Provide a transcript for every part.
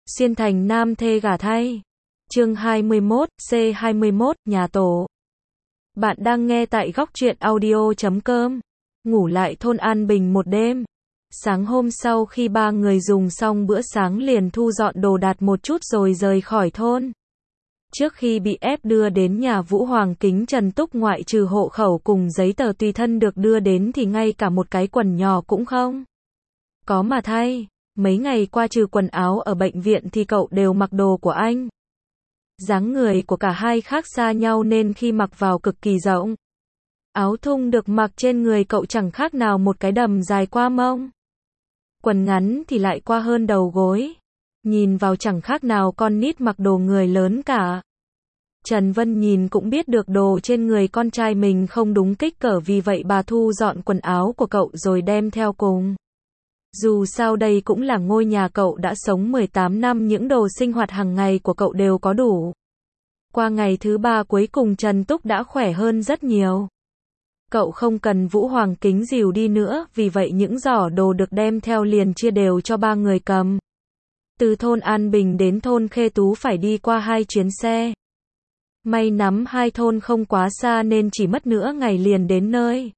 Xuyên thành nam thê gả thay. Chương 21, C21, nhà tổ. Bạn đang nghe tại góc truyện audio.com. Ngủ lại thôn An Bình một đêm. Sáng hôm sau khi ba người dùng xong bữa sáng liền thu dọn đồ đạc một chút rồi rời khỏi thôn. Trước khi bị ép đưa đến nhà Vũ Hoàng Kính, Trần Túc ngoại trừ hộ khẩu cùng giấy tờ tùy thân được đưa đến thì ngay cả một cái quần nhỏ cũng không có mà thay. Mấy ngày qua trừ quần áo ở bệnh viện thì cậu đều mặc đồ của anh. Dáng người của cả hai khác xa nhau nên khi mặc vào cực kỳ rộng. Áo thun được mặc trên người cậu chẳng khác nào một cái đầm dài qua mông. Quần ngắn thì lại qua hơn đầu gối. Nhìn vào chẳng khác nào con nít mặc đồ người lớn cả. Trần Vân nhìn cũng biết được đồ trên người con trai mình không đúng kích cỡ, vì vậy bà thu dọn quần áo của cậu rồi đem theo cùng. Dù sao đây cũng là ngôi nhà cậu đã sống 18 năm, những đồ sinh hoạt hàng ngày của cậu đều có đủ. Qua ngày thứ 3 cuối cùng Trần Túc đã khỏe hơn rất nhiều. Cậu không cần Vũ Hoàng Kính dìu đi nữa, vì vậy những giỏ đồ được đem theo liền chia đều cho ba người cầm. Từ thôn An Bình đến thôn Khê Tú phải đi qua 2 chuyến xe. May nắm hai thôn không quá xa nên chỉ mất nửa ngày liền đến nơi.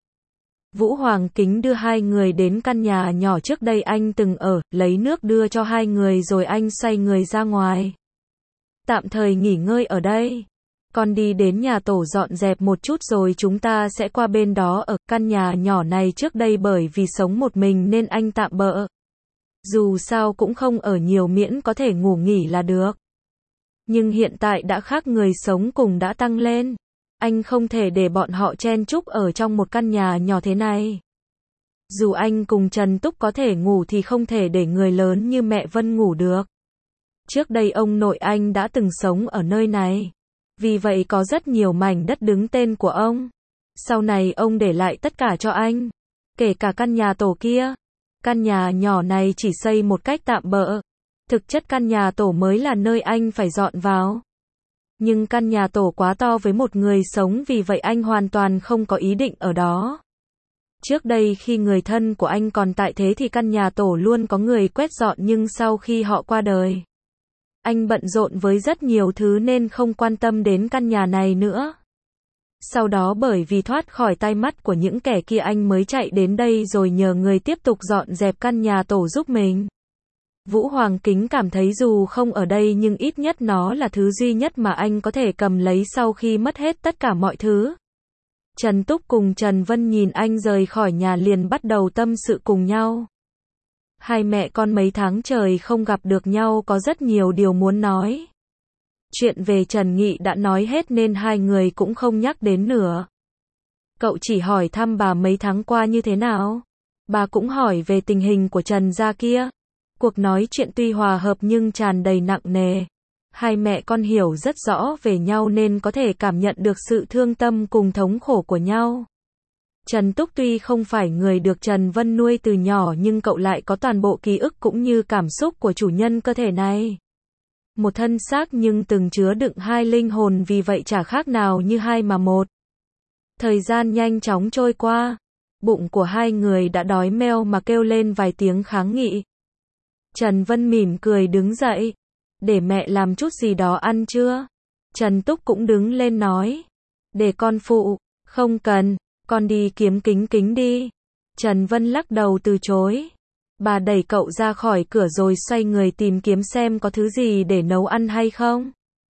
Vũ Hoàng Kính đưa hai người đến căn nhà nhỏ trước đây anh từng ở, lấy nước đưa cho hai người rồi anh xoay người ra ngoài. Tạm thời nghỉ ngơi ở đây. Con đi đến nhà tổ dọn dẹp một chút rồi chúng ta sẽ qua bên đó ở. Căn nhà nhỏ này trước đây bởi vì sống một mình nên anh tạm bợ. Dù sao cũng không ở nhiều, miễn có thể ngủ nghỉ là được. Nhưng hiện tại đã khác, người sống cùng đã tăng lên. Anh không thể để bọn họ chen chúc ở trong một căn nhà nhỏ thế này. Dù anh cùng Trần Túc có thể ngủ thì không thể để người lớn như mẹ Vân ngủ được. Trước đây ông nội anh đã từng sống ở nơi này. Vì vậy có rất nhiều mảnh đất đứng tên của ông. Sau này ông để lại tất cả cho anh. Kể cả căn nhà tổ kia. Căn nhà nhỏ này chỉ xây một cách tạm bợ. Thực chất căn nhà tổ mới là nơi anh phải dọn vào. Nhưng căn nhà tổ quá to với một người sống, vì vậy anh hoàn toàn không có ý định ở đó. Trước đây khi người thân của anh còn tại thế thì căn nhà tổ luôn có người quét dọn, nhưng sau khi họ qua đời, anh bận rộn với rất nhiều thứ nên không quan tâm đến căn nhà này nữa. Sau đó bởi vì thoát khỏi tai mắt của những kẻ kia anh mới chạy đến đây rồi nhờ người tiếp tục dọn dẹp căn nhà tổ giúp mình. Vũ Hoàng Kính cảm thấy dù không ở đây nhưng ít nhất nó là thứ duy nhất mà anh có thể cầm lấy sau khi mất hết tất cả mọi thứ. Trần Túc cùng Trần Vân nhìn anh rời khỏi nhà liền bắt đầu tâm sự cùng nhau. Hai mẹ con mấy tháng trời không gặp được nhau có rất nhiều điều muốn nói. Chuyện về Trần Nghị đã nói hết nên hai người cũng không nhắc đến nữa. Cậu chỉ hỏi thăm bà mấy tháng qua như thế nào. Bà cũng hỏi về tình hình của Trần gia kia. Cuộc nói chuyện tuy hòa hợp nhưng tràn đầy nặng nề. Hai mẹ con hiểu rất rõ về nhau nên có thể cảm nhận được sự thương tâm cùng thống khổ của nhau. Trần Túc tuy không phải người được Trần Vân nuôi từ nhỏ nhưng cậu lại có toàn bộ ký ức cũng như cảm xúc của chủ nhân cơ thể này. Một thân xác nhưng từng chứa đựng hai linh hồn, vì vậy chả khác nào như hai mà một. Thời gian nhanh chóng trôi qua. Bụng của hai người đã đói meo mà kêu lên vài tiếng kháng nghị. Trần Vân mỉm cười đứng dậy. Để mẹ làm chút gì đó ăn chưa? Trần Túc cũng đứng lên nói. Để con phụ. Không cần, con đi kiếm Kính Kính đi. Trần Vân lắc đầu từ chối. Bà đẩy cậu ra khỏi cửa rồi xoay người tìm kiếm xem có thứ gì để nấu ăn hay không.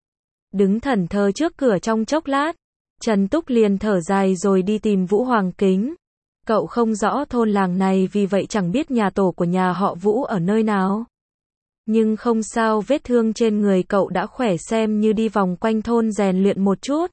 Đứng thẫn thờ trước cửa trong chốc lát, Trần Túc liền thở dài rồi đi tìm Vũ Hoàng Kính. Cậu không rõ thôn làng này vì vậy chẳng biết nhà tổ của nhà họ Vũ ở nơi nào. Nhưng không sao, vết thương trên người cậu đã khỏe, xem như đi vòng quanh thôn rèn luyện một chút.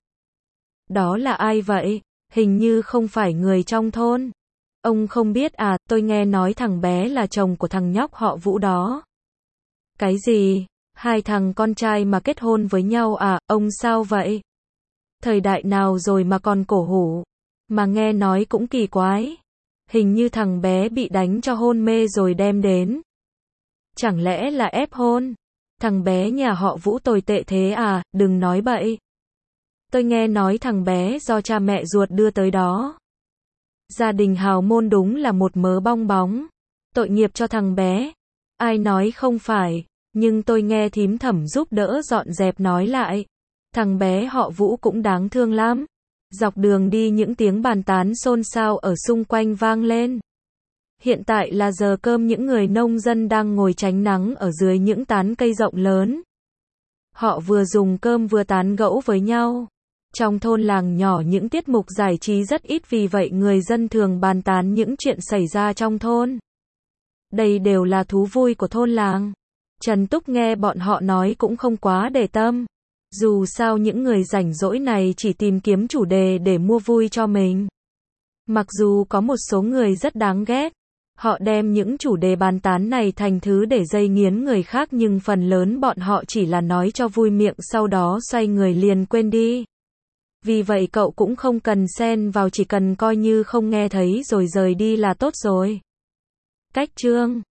Đó là ai vậy? Hình như không phải người trong thôn. Ông không biết à? Tôi nghe nói thằng bé là chồng của thằng nhóc họ Vũ đó. Cái gì? Hai thằng con trai mà kết hôn với nhau à? Ông sao vậy? Thời đại nào rồi mà còn cổ hủ? Mà nghe nói cũng kỳ quái. Hình như thằng bé bị đánh cho hôn mê rồi đem đến. Chẳng lẽ là ép hôn? Thằng bé nhà họ Vũ tồi tệ thế à? Đừng nói bậy. Tôi nghe nói thằng bé do cha mẹ ruột đưa tới đó. Gia đình hào môn đúng là một mớ bong bóng. Tội nghiệp cho thằng bé. Ai nói không phải. Nhưng tôi nghe thím Thẩm giúp đỡ dọn dẹp nói lại. Thằng bé họ Vũ cũng đáng thương lắm. Dọc đường đi những tiếng bàn tán xôn xao ở xung quanh vang lên. Hiện tại là giờ cơm, những người nông dân đang ngồi tránh nắng ở dưới những tán cây rộng lớn. Họ vừa dùng cơm vừa tán gẫu với nhau. Trong thôn làng nhỏ những tiết mục giải trí rất ít, vì vậy người dân thường bàn tán những chuyện xảy ra trong thôn. Đây đều là thú vui của thôn làng. Trần Túc nghe bọn họ nói cũng không quá để tâm. Dù sao những người rảnh rỗi này chỉ tìm kiếm chủ đề để mua vui cho mình. Mặc dù có một số người rất đáng ghét, họ đem những chủ đề bàn tán này thành thứ để dây nghiến người khác, nhưng phần lớn bọn họ chỉ là nói cho vui miệng, sau đó xoay người liền quên đi. Vì vậy cậu cũng không cần xen vào, chỉ cần coi như không nghe thấy rồi rời đi là tốt rồi. Cách chương